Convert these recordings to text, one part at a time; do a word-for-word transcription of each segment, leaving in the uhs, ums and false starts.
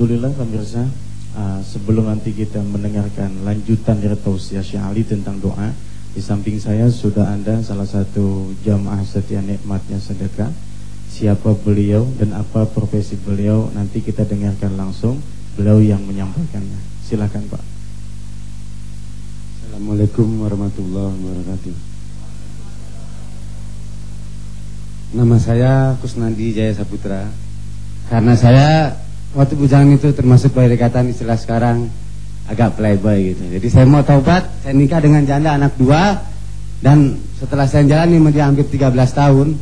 Alhamdulillah pemirsa, uh, sebelum nanti kita mendengarkan lanjutan dari tausiah Syekh Ali tentang doa, di samping saya sudah ada salah satu jamaah setia nikmatnya sedekah. Siapa beliau dan apa profesi beliau, nanti kita dengarkan langsung beliau yang menyampaikannya. Silakan Pak. Assalamualaikum warahmatullahi wabarakatuh. Nama saya Kusnandi Jaya Saputra. Karena saya waktu bujangan itu termasuk pendekatan istilah sekarang agak playboy gitu. Jadi saya mau taubat, saya nikah dengan janda anak dua. Dan setelah saya jalani media hampir tiga belas tahun,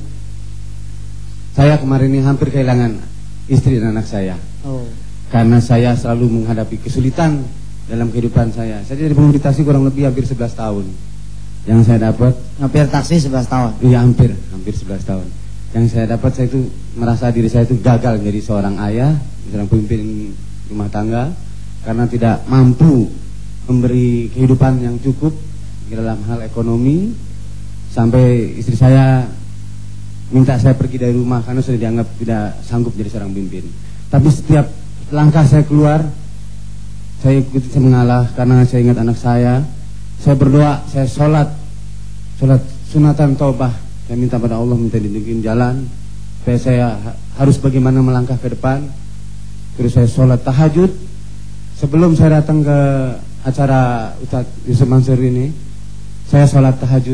saya kemarin ini hampir kehilangan istri dan anak saya. Oh. Karena saya selalu menghadapi kesulitan dalam kehidupan saya. Saya jadi pengemudi taksi kurang lebih hampir sebelas tahun. Yang saya dapat Hampir taksi sebelas tahun. Iya hampir, hampir sebelas tahun. Yang saya dapat, saya itu merasa diri saya itu gagal menjadi seorang ayah, seorang pemimpin rumah tangga, karena tidak mampu memberi kehidupan yang cukup dalam hal ekonomi. Sampai istri saya minta saya pergi dari rumah karena sudah dianggap tidak sanggup jadi seorang pemimpin. Tapi setiap langkah saya keluar, saya ikuti, saya mengalah karena saya ingat anak saya. Saya berdoa, saya sholat, sholat sunatan taubah. Saya minta pada Allah, minta ditunjukin jalan supaya saya harus bagaimana melangkah ke depan. Terus saya sholat tahajud. Sebelum saya datang ke acara Ustaz Yusuf Mansur ini, saya sholat tahajud.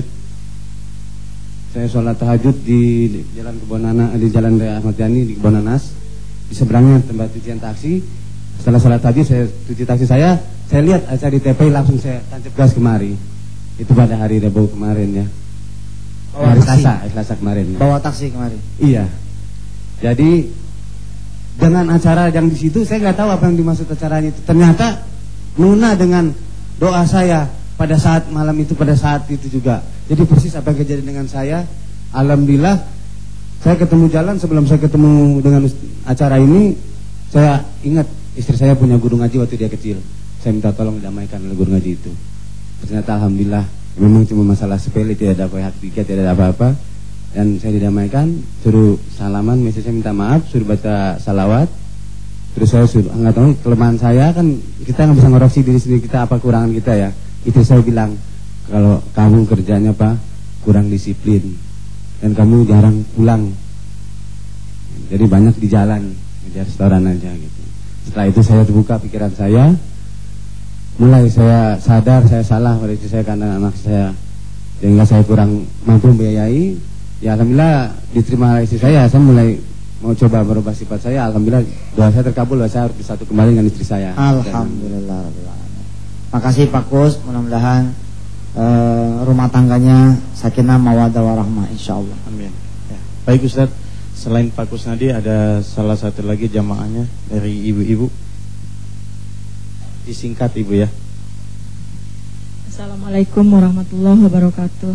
Saya sholat tahajud di Jalan Kebonanas, di Jalan Raya Ahmad Yani di Kebonanas, di seberangnya tempat cucian taksi. Setelah sholat tahajud, saya cuci taksi saya, saya lihat acara di T V, langsung saya tancap gas kemari. Itu pada hari Rabu kemarin ya. Bawa hari taksi. Selasa, Selasa kemarin ya. Bawa taksi kemarin. Iya. Jadi dengan acara yang di situ, saya nggak tahu apa yang dimaksud acaranya itu. Ternyata Nuna dengan doa saya pada saat malam itu, pada saat itu juga. Jadi persis apa yang kejadian dengan saya. Alhamdulillah, saya ketemu jalan. Sebelum saya ketemu dengan acara ini, saya ingat istri saya punya guru ngaji waktu dia kecil. Saya minta tolong didamaikan oleh guru ngaji itu. Ternyata alhamdulillah, memang cuma masalah sepele, tidak ada apa tiket, tidak ada apa-apa. Dan saya didamaikan, suruh salaman, misalnya saya minta maaf, suruh baca salawat. Terus saya suruh, nggak tahu kelemahan saya kan, kita nggak bisa ngoreksi diri sendiri kita apa kurangan kita ya. Itu saya bilang, kalau kamu kerjanya apa, kurang disiplin dan kamu jarang pulang. Jadi banyak di jalan, di restoran aja gitu. Setelah itu saya terbuka pikiran saya. Mulai saya sadar saya salah pada istri saya karena anak saya, sehingga saya kurang mampu membiayai. Ya alhamdulillah diterima istri saya. Saya mulai mau coba merubah sifat saya. Alhamdulillah doa saya terkabul, saya harus bersatu kembali dengan istri saya. Alhamdulillah. Makasih Pak Kus. Mudah-mudahan uh, rumah tangganya sakinah mawaddah warahmah insyaallah. Amin. Ya. Baik Ustaz, selain Pak Kusnadi ada salah satu lagi jamaahnya dari ibu-ibu. Disingkat Ibu ya. Assalamualaikum warahmatullahi wabarakatuh.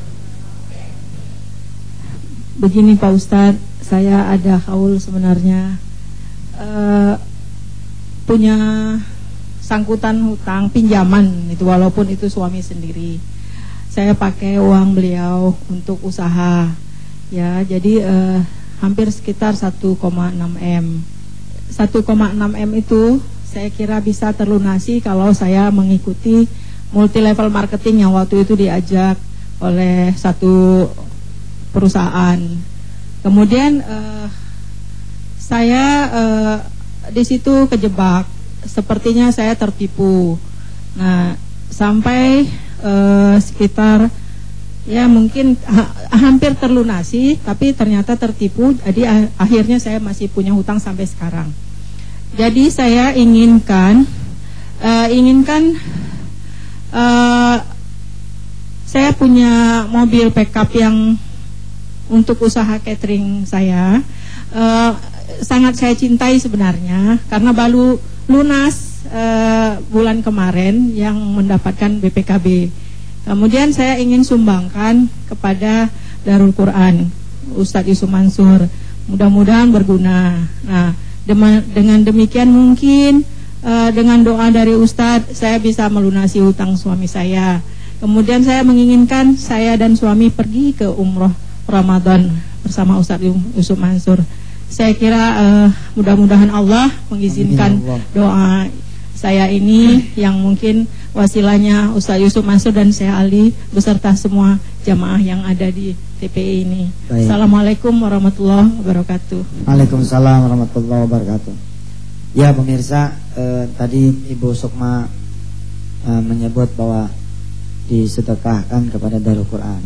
Begini Pak Ustadz, saya ada haul sebenarnya, uh, punya sangkutan hutang pinjaman itu, walaupun itu suami sendiri. Saya pakai uang beliau untuk usaha, ya. Jadi uh, hampir sekitar satu koma enam M. satu koma enam M itu saya kira bisa terlunasi kalau saya mengikuti multi level marketing yang waktu itu diajak oleh satu perusahaan. Kemudian uh, saya uh, di situ kejebak, sepertinya saya tertipu. Nah, sampai uh, sekitar ya mungkin ha hampir terlunasi, tapi ternyata tertipu. Jadi ah akhirnya saya masih punya hutang sampai sekarang. Jadi saya inginkan, uh, inginkan uh, saya punya mobil pickup yang untuk usaha catering saya. Uh, sangat saya cintai sebenarnya karena baru lunas uh, bulan kemarin yang mendapatkan B P K B. Kemudian saya ingin sumbangkan kepada Darul Quran Ustadz Yusuf Mansur. Mudah-mudahan berguna. Nah, dengan demikian mungkin uh, dengan doa dari Ustadz saya bisa melunasi hutang suami saya. Kemudian saya menginginkan saya dan suami pergi ke umroh Ramadan bersama Ustadz Yusuf Mansur. saya kira uh, mudah-mudahan Allah mengizinkan Amin, Allah. doa saya ini yang mungkin wasilahnya Ustaz Yusuf Mansur dan Syekh Ali beserta semua jamaah yang ada di T P I ini. Baik. Assalamualaikum warahmatullahi wabarakatuh. Waalaikumsalam warahmatullahi wabarakatuh. Ya pemirsa, eh, tadi Ibu Sukma eh, menyebut bahwa disedekahkan kepada Darul Quran.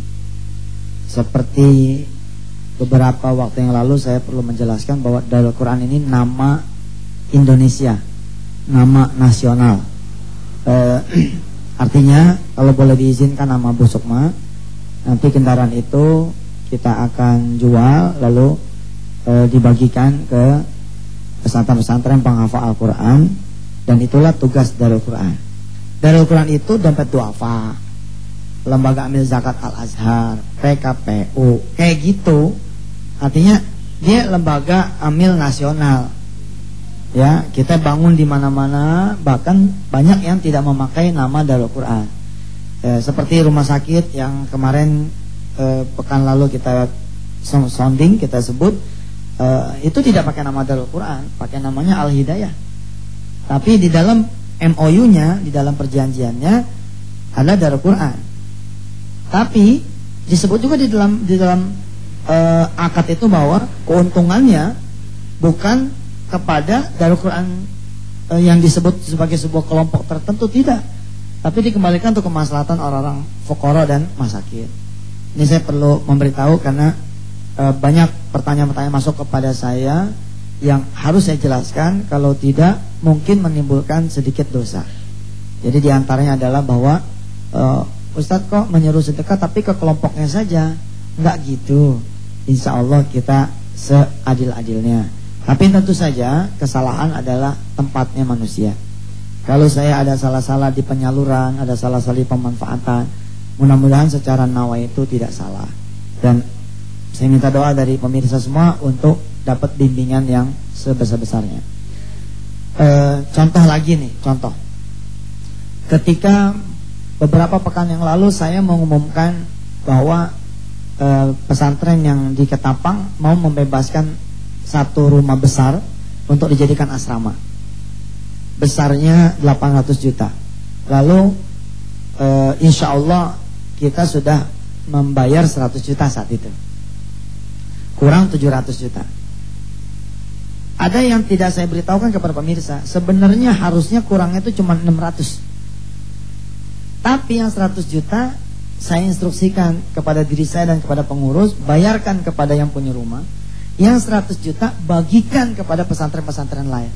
Seperti beberapa waktu yang lalu saya perlu menjelaskan bahwa Darul Quran ini nama Indonesia, nama nasional. Eh, artinya kalau boleh diizinkan nama Bu Sukma, nanti kendaraan itu kita akan jual lalu eh, dibagikan ke pesantren-pesantren penghafal Al-Quran, dan itulah tugas Darul Quran. Darul Quran itu dompet duafa, lembaga amil zakat Al-Azhar, P K P U, kayak gitu. Artinya dia lembaga amil nasional. Ya, kita bangun di mana-mana, bahkan banyak yang tidak memakai nama Darul Quran. E, seperti rumah sakit yang kemarin e, pekan lalu kita sounding, kita sebut e, itu tidak pakai nama Darul Quran, pakai namanya Al Hidayah. Tapi di dalam M O U-nya, di dalam perjanjiannya ada Darul Quran. Tapi disebut juga di dalam di dalam uh, akad itu bahwa keuntungannya bukan kepada Darul Quran uh, yang disebut sebagai sebuah kelompok tertentu, tidak, tapi dikembalikan untuk kemaslahatan orang-orang fuqara dan masakin. Ini saya perlu memberitahu karena uh, banyak pertanyaan-pertanyaan masuk kepada saya yang harus saya jelaskan, kalau tidak mungkin menimbulkan sedikit dosa. Jadi diantaranya adalah bahwa uh, Ustadz kok menyuruh sedekah tapi ke kelompoknya saja. Enggak gitu. Insya Allah kita seadil-adilnya. Tapi tentu saja kesalahan adalah tempatnya manusia. Kalau saya ada salah-salah di penyaluran, ada salah-salah di pemanfaatan, mudah-mudahan secara nawa itu tidak salah. Dan saya minta doa dari pemirsa semua untuk dapat bimbingan yang sebesar-besarnya. e, Contoh lagi nih, contoh. Ketika beberapa pekan yang lalu saya mengumumkan bahwa e, pesantren yang di Ketapang mau membebaskan satu rumah besar untuk dijadikan asrama. Besarnya delapan ratus juta. Lalu e, insya Allah kita sudah membayar seratus juta saat itu. Kurang tujuh ratus juta. Ada yang tidak saya beritahukan kepada pemirsa, sebenarnya harusnya kurangnya itu cuma enam ratus. Tapi yang seratus juta saya instruksikan kepada diri saya dan kepada pengurus, bayarkan kepada yang punya rumah. Yang seratus juta bagikan kepada pesantren-pesantren lain.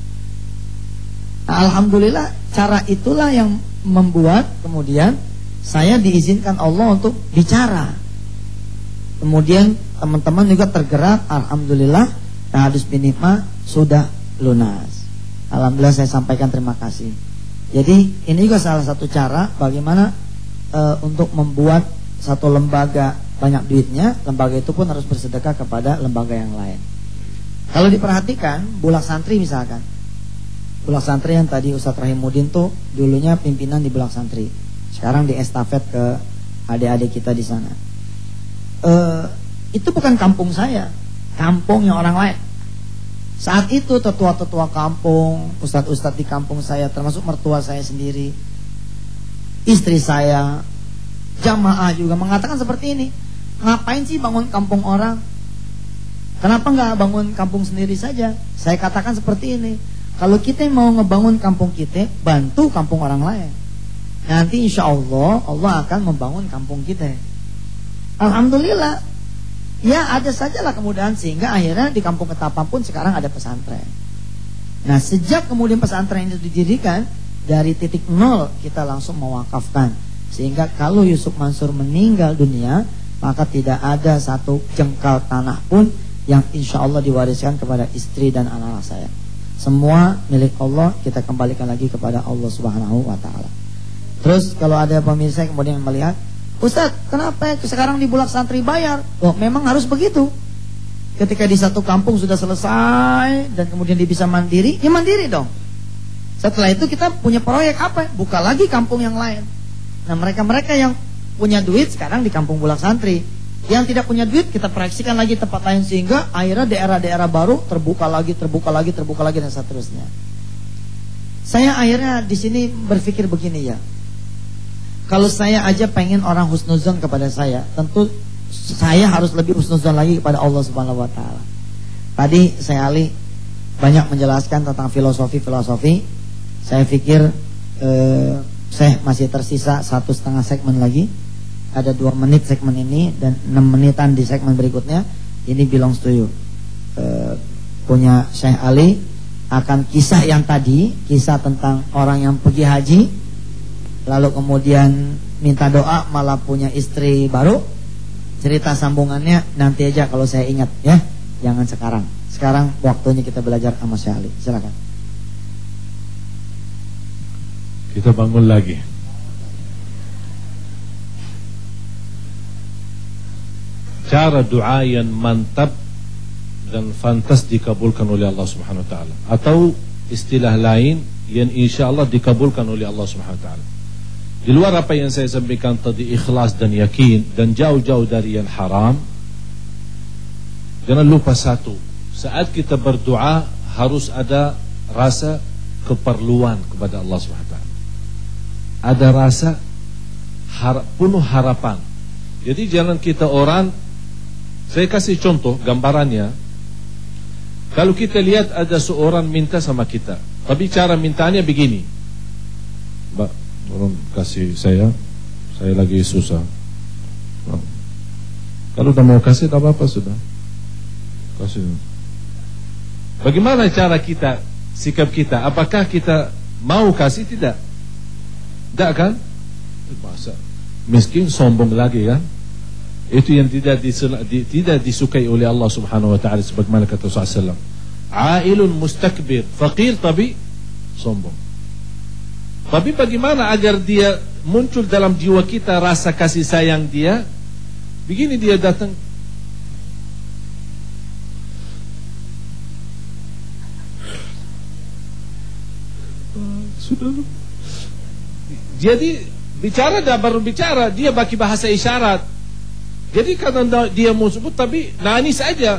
Nah, alhamdulillah cara itulah yang membuat kemudian saya diizinkan Allah untuk bicara. Kemudian teman-teman juga tergerak, alhamdulillah hadis bin nikmah sudah lunas. Alhamdulillah saya sampaikan terima kasih. Jadi ini juga salah satu cara bagaimana e, untuk membuat satu lembaga banyak duitnya, lembaga itu pun harus bersedekah kepada lembaga yang lain. Kalau diperhatikan Bulak Santri misalkan, Bulak Santri yang tadi Ustadz Rahimuddin tuh dulunya pimpinan di Bulak Santri, sekarang diestafet ke adik-adik kita di sana. E, itu bukan kampung saya, kampungnya orang lain. Saat itu tetua-tetua kampung, ustadz-ustadz di kampung saya, termasuk mertua saya sendiri, istri saya, jamaah juga mengatakan seperti ini. Ngapain sih bangun kampung orang? Kenapa nggak bangun kampung sendiri saja? Saya katakan seperti ini, kalau kita mau ngebangun kampung kita, bantu kampung orang lain. Nanti insya Allah Allah akan membangun kampung kita. Alhamdulillah. Ya ada sajalah kemudahan sehingga akhirnya di kampung Ketapang pun sekarang ada pesantren. Nah sejak kemudian pesantren itu didirikan, dari titik nol kita langsung mewakafkan. Sehingga kalau Yusuf Mansur meninggal dunia, maka tidak ada satu jengkal tanah pun yang insya Allah diwariskan kepada istri dan anak-anak saya. Semua milik Allah, kita kembalikan lagi kepada Allah Subhanahu wa ta'ala. Terus kalau ada pemirsa yang kemudian melihat, Ustadz, kenapa sekarang di Bulak Santri bayar? Oh, memang harus begitu. Ketika di satu kampung sudah selesai dan kemudian dia bisa mandiri, ya mandiri dong. Setelah itu kita punya proyek apa? Buka lagi kampung yang lain. Nah mereka-mereka yang punya duit sekarang di kampung Bulak Santri, Yang tidak punya duit kita proyeksikan lagi tempat lain, sehingga akhirnya daerah-daerah baru terbuka lagi, terbuka lagi, terbuka lagi dan seterusnya. Saya akhirnya di sini berpikir begini ya. Kalau saya aja pengen orang husnuzon kepada saya, tentu saya harus lebih husnuzon lagi kepada Allah Subhanahu wa taala. Tadi saya Ali banyak menjelaskan tentang filosofi-filosofi. Saya pikir eh, saya masih tersisa satu setengah segmen lagi. Ada dua menit segmen ini dan enam menitan di segmen berikutnya. Ini belongs to you. E, punya Syekh Ali akan kisah yang tadi, kisah tentang orang yang pergi haji, lalu kemudian minta doa malah punya istri baru. Cerita sambungannya nanti aja kalau saya ingat ya, jangan sekarang. Sekarang waktunya kita belajar sama Syekh Ali. Silakan. Kita bangun lagi. Cara doa yang mantap dan fantas dikabulkan oleh Allah Subhanahu wa taala, atau istilah lain yang insya Allah dikabulkan oleh Allah Subhanahu wa taala. Di luar apa yang saya sampaikan tadi, ikhlas dan yakin dan jauh-jauh dari yang haram. Jangan lupa satu, saat kita berdoa harus ada rasa keperluan kepada Allah Subhanahu wa taala. Ada rasa har- penuh harapan. Jadi jangan kita orang. Saya kasih contoh gambarannya. Kalau kita lihat ada seorang minta sama kita, tapi cara mintanya begini, Mbak, tolong kasih saya, saya lagi susah. Nah, kalau udah mau kasih, tak apa-apa sudah. Kasih. Bagaimana cara kita, sikap kita? Apakah kita mau kasih? Tidak. Tidak kan? Masa miskin sombong lagi kan? Itu yang tidak disel, di, tidak disukai oleh Allah Subhanahu wa taala, sebagaimana kata Rasulullah sallallahu alaihi wasallam, ailun mustakbir, fakir tapi sombong. Tapi bagaimana agar dia muncul dalam jiwa kita rasa kasih sayang dia? Begini dia datang, sudah. Jadi bicara dah baru bicara, dia bagi bahasa isyarat. Jadi karena dia mau sebut tapi nangis saja.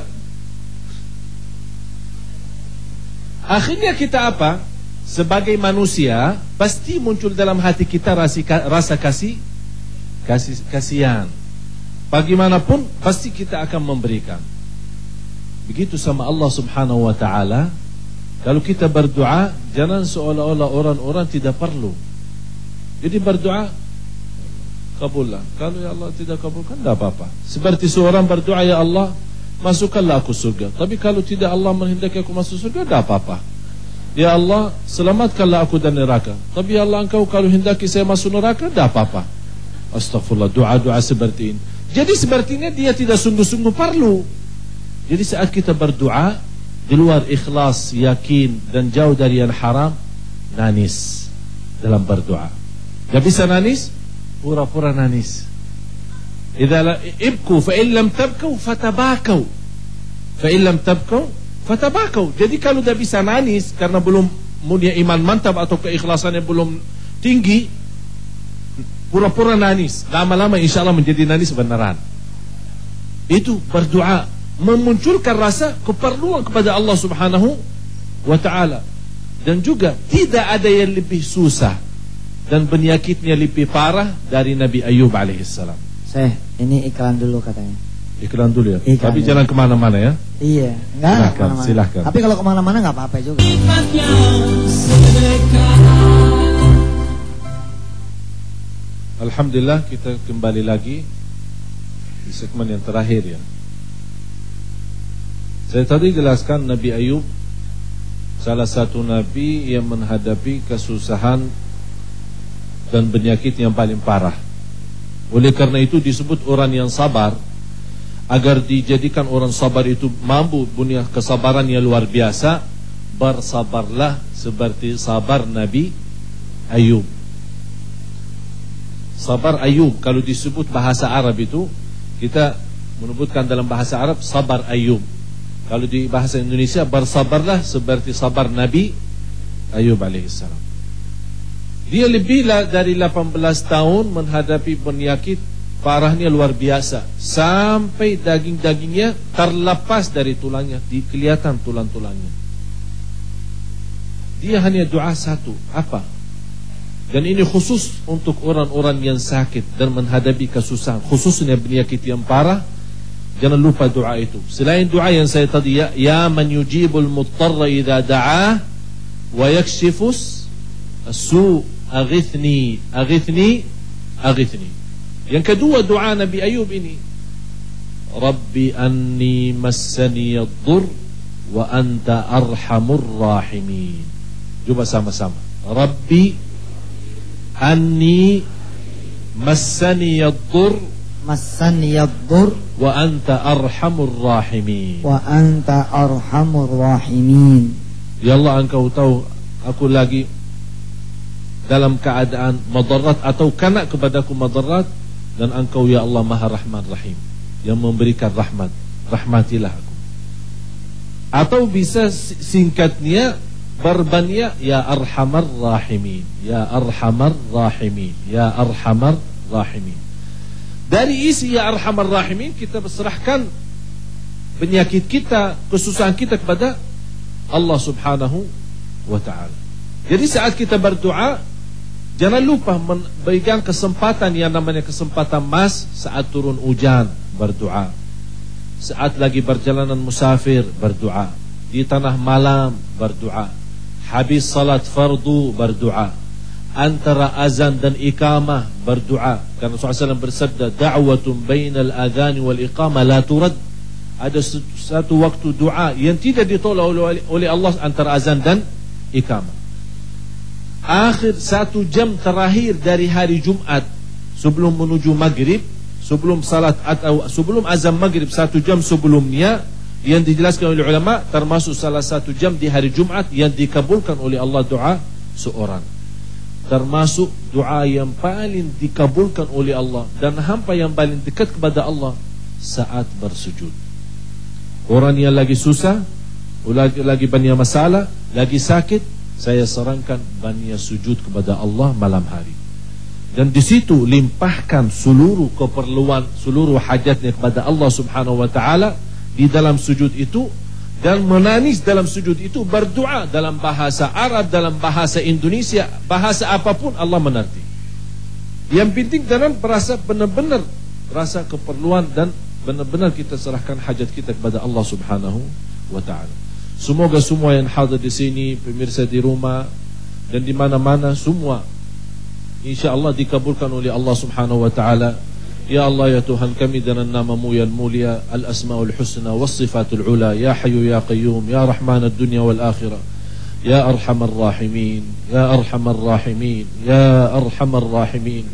Akhirnya kita apa? Sebagai manusia pasti muncul dalam hati kita rasa, rasa kasih, kasih kasihan. Bagaimanapun pasti kita akan memberikan. Begitu sama Allah Subhanahu wa taala. Kalau kita berdoa, jangan seolah-olah orang-orang tidak perlu. Jadi berdoa, kabullah. Kalau ya Allah tidak kabulkan, tidak apa-apa. Seperti seorang berdoa, ya Allah, masukkanlah aku surga. Tapi kalau tidak Allah menghendaki aku masuk surga, tidak apa-apa. Ya Allah, selamatkanlah aku dari neraka. Tapi ya Allah, engkau kalau hendaki saya masuk neraka, tidak apa-apa. Astaghfirullah, doa-doa seperti ini. Jadi sepertinya dia tidak sungguh-sungguh perlu. Jadi saat kita berdoa, di luar ikhlas, yakin, dan jauh dari yang haram, nangis dalam berdoa. Gak bisa nangis? Pura-pura nangis. Idza la ibku fa in lam tabku fatabakau. Fa in lam tabku fatabakau. Jadi kalau dah bisa nangis karena belum punya iman mantap atau keikhlasannya belum tinggi, pura-pura nangis. Lama-lama insyaallah menjadi nangis beneran. Itu berdoa memunculkan rasa keperluan kepada Allah Subhanahu wa taala. Dan juga tidak ada yang lebih susah dan penyakitnya lebih parah dari Nabi Ayub alaihissalam. Syekh, ini iklan dulu katanya. Iklan dulu ya. Iklan Tapi dulu. jangan kemana-mana ya. Iya, enggak silahkan, kemana-mana. silahkan. Tapi kalau kemana-mana nggak apa-apa juga. Alhamdulillah, kita kembali lagi di segmen yang terakhir ya. Saya tadi jelaskan Nabi Ayub salah satu nabi yang menghadapi kesusahan dan penyakit yang paling parah. Oleh karena itu disebut orang yang sabar. Agar dijadikan orang sabar itu mampu punya kesabaran yang luar biasa, bersabarlah seperti sabar Nabi Ayub. Sabar Ayub kalau disebut bahasa Arab itu, kita menyebutkan dalam bahasa Arab sabar Ayub. Kalau di bahasa Indonesia, bersabarlah seperti sabar Nabi Ayub alaihissalam. Dia lebih dari delapan belas tahun menghadapi penyakit parahnya luar biasa, sampai daging-dagingnya terlepas dari tulangnya, di kelihatan tulang-tulangnya. Dia hanya doa satu, apa? Dan ini khusus untuk orang-orang yang sakit dan menghadapi kesusahan, khususnya penyakit yang parah. Jangan lupa doa itu. Selain doa yang saya tadi, ya, ya man yujibul muttarra idza da'ah wa yakshifus as-su, aghithni, aghithni, aghithni. Yang kedua doa Nabi Ayub ini, Rabbi anni massani ad-dur wa anta arhamur rahimin. Coba sama-sama. Rabbi anni massani ad-dur Massani yadur wa anta arhamur rahimin. wa anta arhamur rahimin. Ya Allah, engkau tahu aku lagi dalam keadaan madarat atau kena kepadaku madarat, dan engkau ya Allah Maha Rahman Rahim, yang memberikan rahmat. Rahmatilah aku. Atau bisa singkatnya, berbannya, ya arhamar rahimin, ya arhamar rahimin, ya arhamar rahimin. Dari isi ya arhamar rahimin, kita berserahkan penyakit kita, kesusahan kita kepada Allah subhanahu wa ta'ala. Jadi saat kita berdoa, jangan lupa memberikan kesempatan yang namanya kesempatan emas. Saat turun hujan, berdoa. Saat lagi perjalanan musafir, berdoa. Di tanah malam, berdoa. Habis salat fardu, berdoa. Antara azan dan iqamah, berdoa. Karena Rasulullah shallallahu alaihi wasallam bersabda, da'watun bainal adhan wal iqamah la turad. Ada satu waktu doa yang tidak ditolak oleh Allah antara azan dan iqamah. Akhir satu jam terakhir dari hari Jumat sebelum menuju maghrib, sebelum salat atau sebelum azan maghrib satu jam sebelumnya, yang dijelaskan oleh ulama, termasuk salah satu jam di hari Jumat yang dikabulkan oleh Allah doa seorang. Termasuk doa yang paling dikabulkan oleh Allah dan hamba yang paling dekat kepada Allah saat bersujud. Orang yang lagi susah, lagi, lagi banyak masalah, lagi sakit, saya sarankan banyak sujud kepada Allah malam hari. Dan di situ limpahkan seluruh keperluan, seluruh hajatnya kepada Allah subhanahu wa ta'ala di dalam sujud itu. Dan menangis dalam sujud itu, berdoa dalam bahasa Arab, dalam bahasa Indonesia, bahasa apapun Allah mengerti. Yang penting dalam berasa benar-benar rasa keperluan dan benar-benar kita serahkan hajat kita kepada Allah subhanahu wa ta'ala. Semoga semua yang hadir di sini, pemirsa di rumah dan di mana-mana, semua insya-Allah dikabulkan oleh Allah subhanahu wa ta'ala. Ya Allah, ya Tuhan kami, dengan nama-Mu yang mulia, al-asma'ul husna was-sifatul ula, ya Hayyu ya Qayyum, ya Rahman ad-dunya wal akhirah, ya Arhamar rahimin, ya Arhamar rahimin, ya Arhamar rahimin,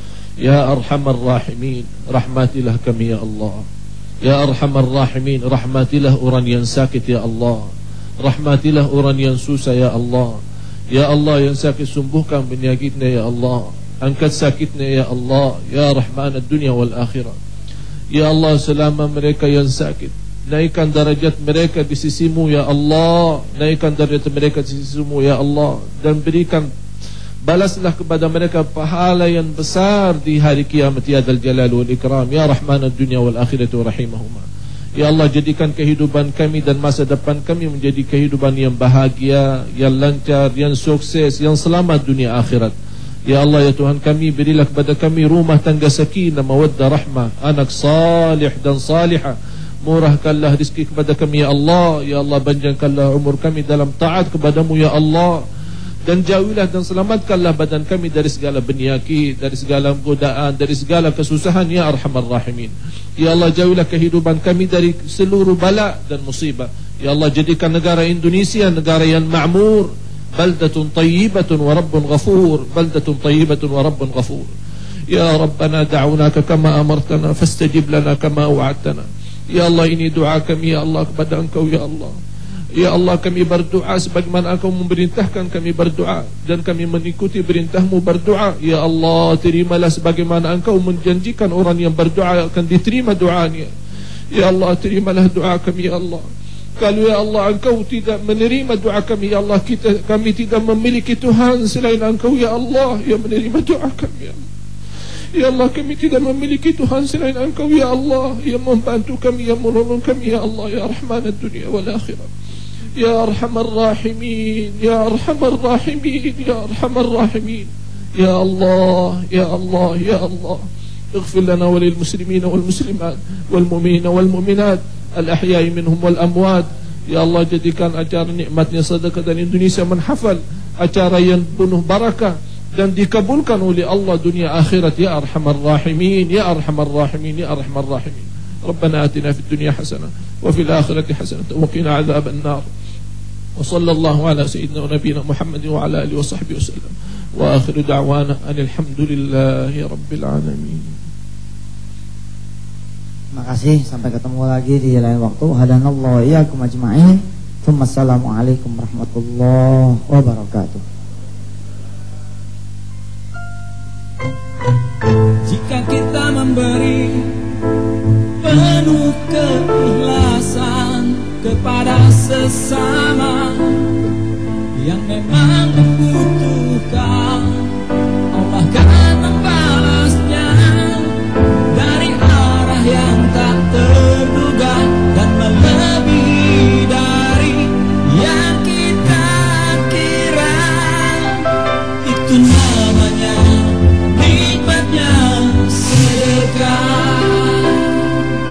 ya Arhamar rahimin. Rahmatilah kami ya Allah, ya Arhamar rahimin. Rahmatilah orang yang sakit ya Allah, rahmatilah orang yang susah ya Allah. Ya Allah, yang sakit sembuhkan penyakitnya ya Allah, angkat sakitnya ya Allah, ya Rahman ad-dunya wal akhirah. Ya Allah, selama mereka yang sakit, naikkan darajat mereka di sisi-Mu ya Allah, naikkan darajat mereka di sisi-Mu ya Allah, dan berikan, balaslah kepada mereka pahala yang besar di hari kiamat ya Dzal Jalal wal Ikram, ya Rahman ad-dunya wal akhirah rahimahuma. Ya Allah, jadikan kehidupan kami dan masa depan kami menjadi kehidupan yang bahagia, yang lancar, yang sukses, yang selamat dunia akhirat. Ya Allah, ya Tuhan kami, berilah kepada kami rumah tangga sakinah, mawaddah, rahmah, anak salih dan salihah. Murahkanlah rezeki kepada kami ya Allah. Ya Allah, panjangkanlah umur kami dalam taat kepada-Mu ya Allah. Dan jauhilah dan selamatkanlah badan kami dari segala penyakit, dari segala godaan, dari segala kesusahan ya Arhamar Rahimin. Ya Allah, jauhilah kehidupan kami dari seluruh bala dan musibah. Ya Allah, jadikan negara Indonesia negara yang ma'mur, baldatun tayyibatun wa rabbun ghafur, baldatun tayyibatun wa rabbun ghafur. Ya Rabbana da'unaka kama amartana fastajib lana kama wa'adtana. Ya Allah, ini doa kami ya Allah kepada Engkau ya Allah. Ya Allah, kami berdoa sebagaimana Engkau memerintahkan kami berdoa, dan kami mengikuti perintah-Mu berdoa. Ya Allah, terimalah sebagaimana Engkau menjanjikan orang yang berdoa akan diterima doanya. Ya Allah, terimalah doa kami ya Allah. Kalau ya Allah Engkau tidak menerima doa kami ya Allah, kita, kami tidak memiliki Tuhan selain Engkau ya Allah yang menerima doa kami ya Allah. Ya Allah, kami tidak memiliki Tuhan selain Engkau ya Allah, yang membantu kami, yang menolong kami ya Allah, ya Rahman ad-dunya wal akhirah, ya Arhamar Rahimin, ya Arhamar Rahimin, ya Arhamar Rahimin, ya Allah, ya Allah, ya Allah. اغفر لنا وللمسلمين والمسلمات والمؤمنين والمؤمنات الأحياء منهم والأموات. Ya Allah, jadikan acara nikmatnya sedekah dan Indonesia menghafal, acara yang penuh barakah dan dikabulkan oleh Allah dunia akhirat ya Arhamar Rahimin, ya Arhamar Rahimin, ya Arhamar Rahimin. Rabbana atina fid dunya hasanah wa fil akhirati hasanah wa qina adzaban nar. Wa sallallahu ala sayyidina wa nabiyina Muhammad wa ala alihi wa sahbihi wasallam. Wa akhiru da'wana alhamdulillahi rabbil alamin. Terima kasih, sampai ketemu lagi di lain waktu. Hadanallahu iyyakum ajma'in. Wassalamualaikum warahmatullahi wabarakatuh. Jika kita memberi penuh keikhlasan kepada sesama yang memang membutuhkan, Allah akan membalasnya dari arah yang tak terduga dan melebihi dari yang kita kira. Itulah